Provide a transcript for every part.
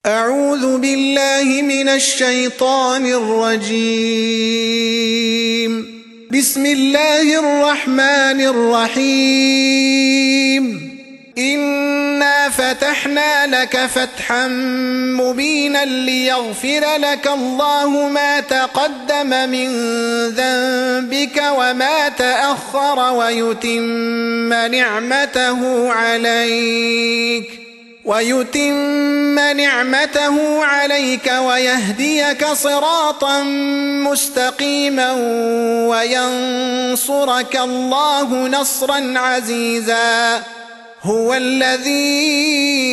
أعوذ بالله من الشيطان الرجيم. بسم الله الرحمن الرحيم. إنا فتحنا لك فتحا مبينا ليغفر لك الله ما تقدم من ذنبك وما تأخر ويتم نعمته عليك ويهديك صراطا مستقيما وينصرك الله نصرا عزيزا. هو الذي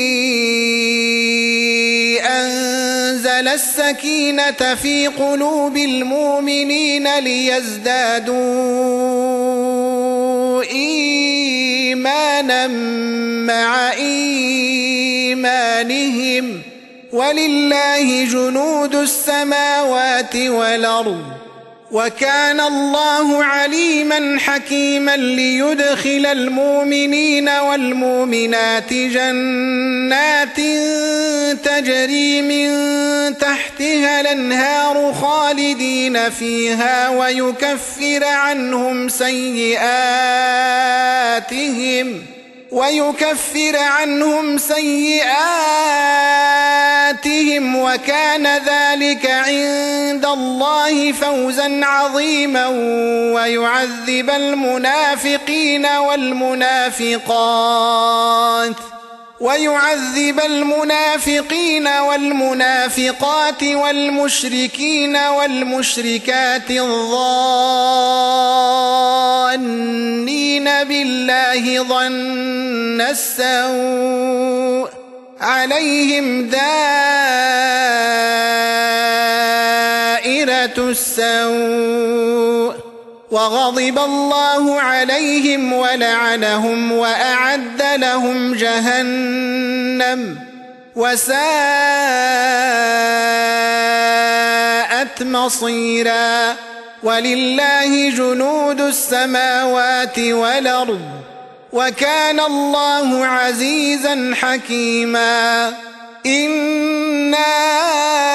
أنزل السكينة في قلوب المؤمنين ليزدادوا إيمانا مع إيمانهم ولله جنود السماوات والأرض وكان الله عليما حكيما. ليدخل المؤمنين والمؤمنات جنات تجري من تحتها الأنهار خالدين فيها ويكفر عنهم سيئاتهم وكان ذلك عند الله فوزا عظيما. ويعذب المنافقين والمنافقات والمشركين والمشركات الظانين بالله ظن السوء عليهم دائرة السوء وغضب الله عليهم ولعنهم وأعد لهم جهنم وساءت مصيرا. ولله جنود السماوات والأرض وكان الله عزيزا حكيما. إنا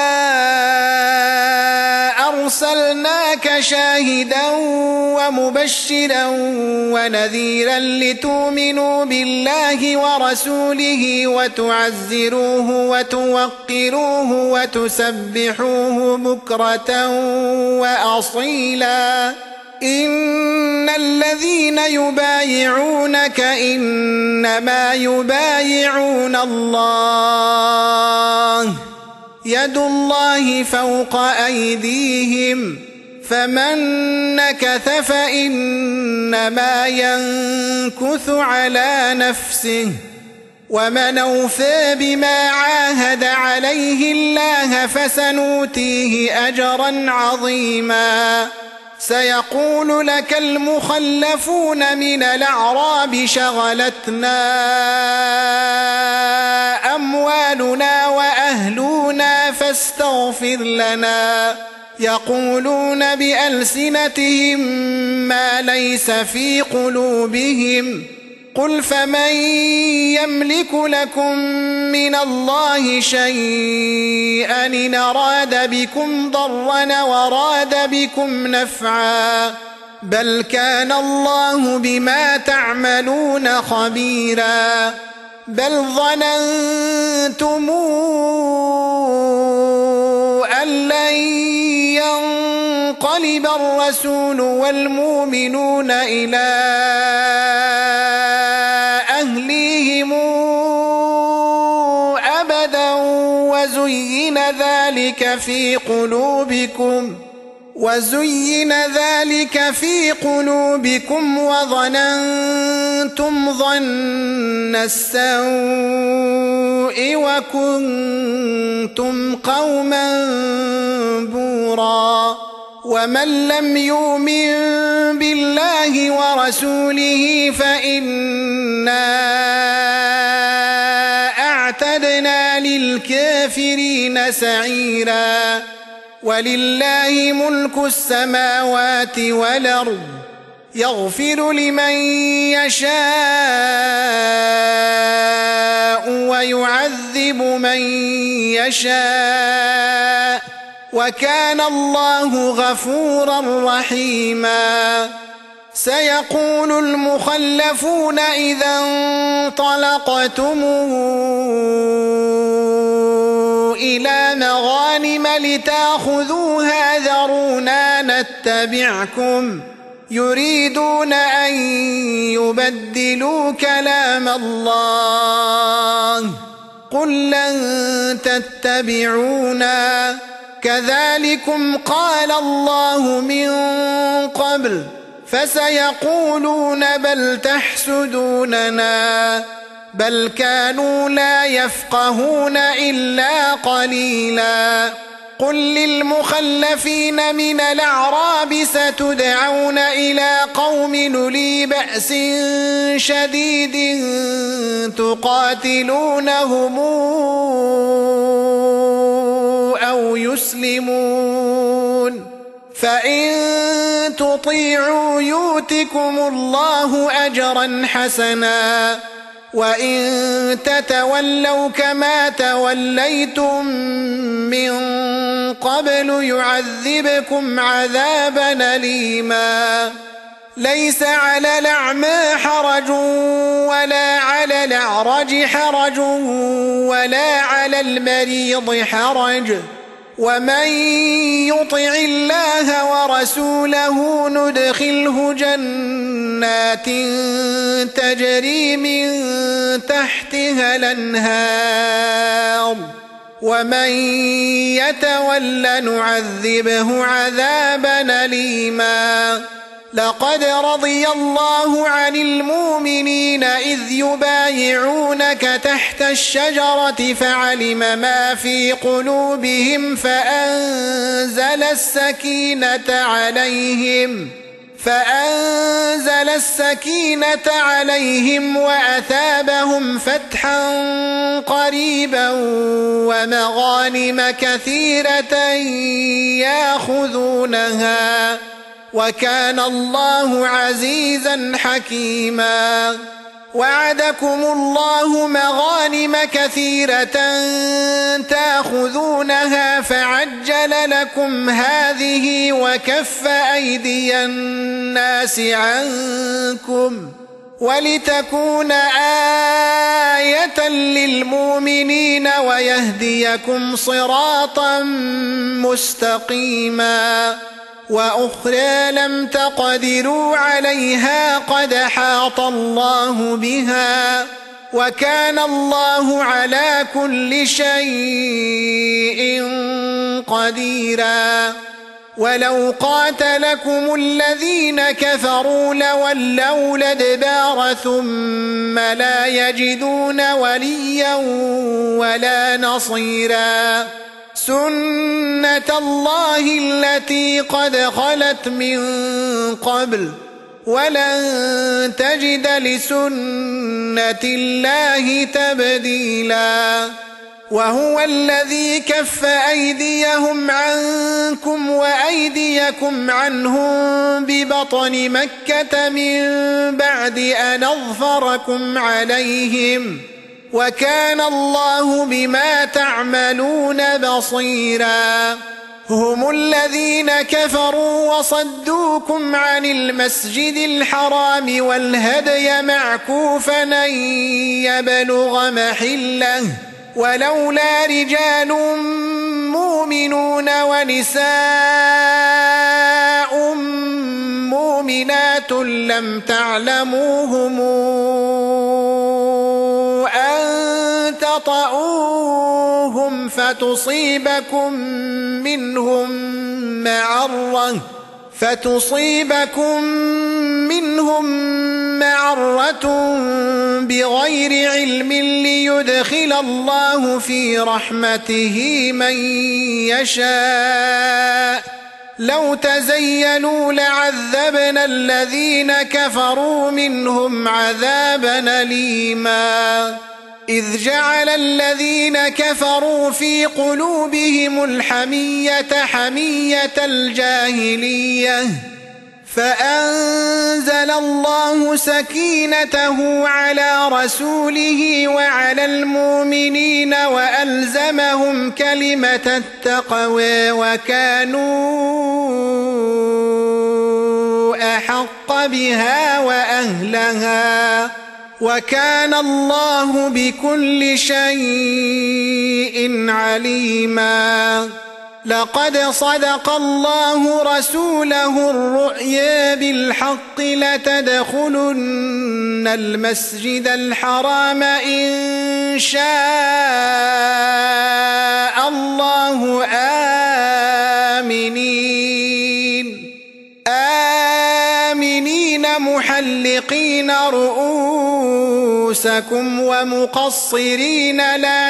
أرسلناك شاهدا ومبشرا ونذيرا لتؤمنوا بالله ورسوله وتعزروه وتوقروه وتسبحوه بكرة وأصيلا. إن الذين يبايعونك إنما يبايعون الله يد الله فوق أيديهم فمن نكث فإنما ينكث على نفسه ومن أوفى بما عاهد عليه الله فسنؤتيه أجرا عظيما. سيقول لك المخلفون من الأعراب شغلتنا أموالنا وأهلنا فاستغفر لنا. يقولون بألسنتهم ما ليس في قلوبهم. قل فمن يملك لكم من الله شيئا إن أراد بكم ضرا وراد بكم نفعا بل كان الله بما تعملون خبيرا. بل ظننتم أن لن ينقلب الرسول والمؤمنون إلى أهليهم أبدا وزين ذلك في قلوبكم وظننتم ظن السوء وكنتم قوما بورا. ومن لم يؤمن بالله ورسوله فإنا أعتدنا للكافرين سعيرا. ولله ملك السماوات والأرض يغفر لمن يشاء ويعذب من يشاء وكان الله غفورا رحيما. سيقول المخلفون إذا انطلقتم إلى مغانم لتأخذوها ذرونا نتبعكم يريدون أن يبدلوا كلام الله قل لن تتبعونا كذلكم قال الله من قبل فسيقولون بل تحسدوننا بل كانوا لا يفقهون إلا قليلا. قل للمخلفين من الأعراب ستدعون إلى قوم أولي بأس شديد تقاتلونهم أو يسلمون فإن تطيعوا يؤتكم الله أجرا حسنا وإن تتولوا كما توليتم من قبل يعذبكم عذابا أليما. ليس على الأعمى حرج ولا على الأعرج حرج ولا على المريض حرج ومن يطع الله ورسوله ندخله جنات تجري من تحتها الأنهار ومن يتول نعذبه عذابا أليما. لقد رضي الله عن المؤمنين إذ يبايعونك تحت الشجرة فعلم ما في قلوبهم فأنزل السكينة عليهم وأثابهم فتحا قريبا ومغانم كثيرة يأخذونها وكان الله عزيزا حكيما. وعدكم الله مغانم كثيرة تأخذونها فعجل لكم هذه وكف أيدي الناس عنكم ولتكون آية للمؤمنين ويهديكم صراطا مستقيما. وأخرى لم تقدروا عليها قد حاط الله بها وكان الله على كل شيء قديرا. ولو قاتلكم الذين كفروا لولوا الأدبار ثم لا يجدون وليا ولا نصيرا. سنة الله التي قد خلت من قبل ولن تجد لسنة الله تبديلا. وهو الذي كف أيديهم عنكم وأيديكم عنهم ببطن مكة من بعد أن أظفركم عليهم وكان الله بما تعملون بصيرا. هم الذين كفروا وصدوكم عن المسجد الحرام والهدي معكوفا أن يبلغ محله ولولا رجال مؤمنون ونساء مؤمنات لم تعلموهم أن تطؤوهم فتصيبكم منهم معرة بغير علم ليدخل الله في رحمته من يشاء. لو تزينوا لعذبنا الذين كفروا منهم عذابا أليما. إذ جعل الذين كفروا في قلوبهم الحمية حمية الجاهلية فأنزل الله سكينته على رسوله وعلى المؤمنين وألزمهم كلمة التقوى وكانوا أحق بها وأهلها وكان الله بكل شيء عليما. لقد صدق الله رسوله الرؤيا بالحق لتدخلن المسجد الحرام إن شاء الله آمنين محلقين رؤوسكم ومقصرين لا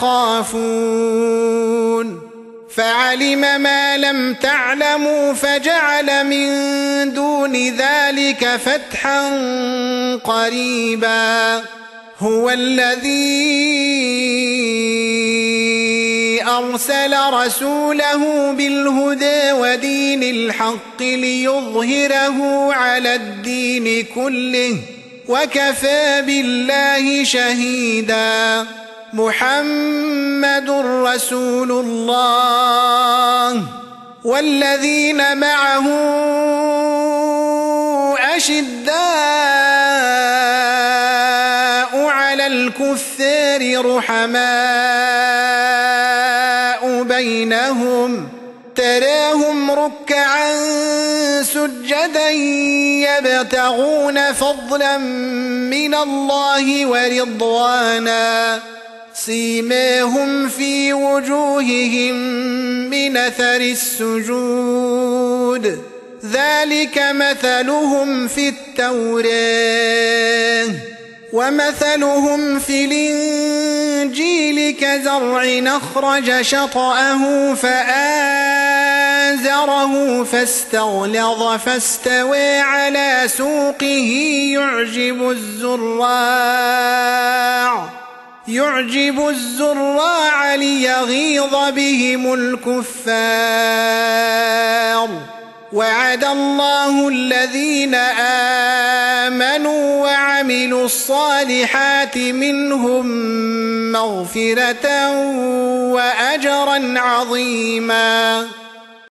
تخافون فعلم ما لم تعلموا فجعل من دون ذلك فتحا قريبا. هو الذي أرسل رسوله بالهدى ودين الحق ليظهره على الدين كله وكفى بالله شهيدا. محمد رسول الله والذين معه أشداء على الكفار رحماء بينهم تراهم ركعا سجدا يبتغون فضلا من الله ورضوانا سيماهم في وجوههم من أثر السجود ذلك مثلهم في التوراة ومثلهم في الإنجيل كزرع أخرج شطأه فآزره فاستغلظ فاستوى على سوقه يعجب الزراع ليغيظ بهم الكفار. وعد الله الذين آمنوا وعملوا الصالحات منهم مغفرة وأجرا عظيما.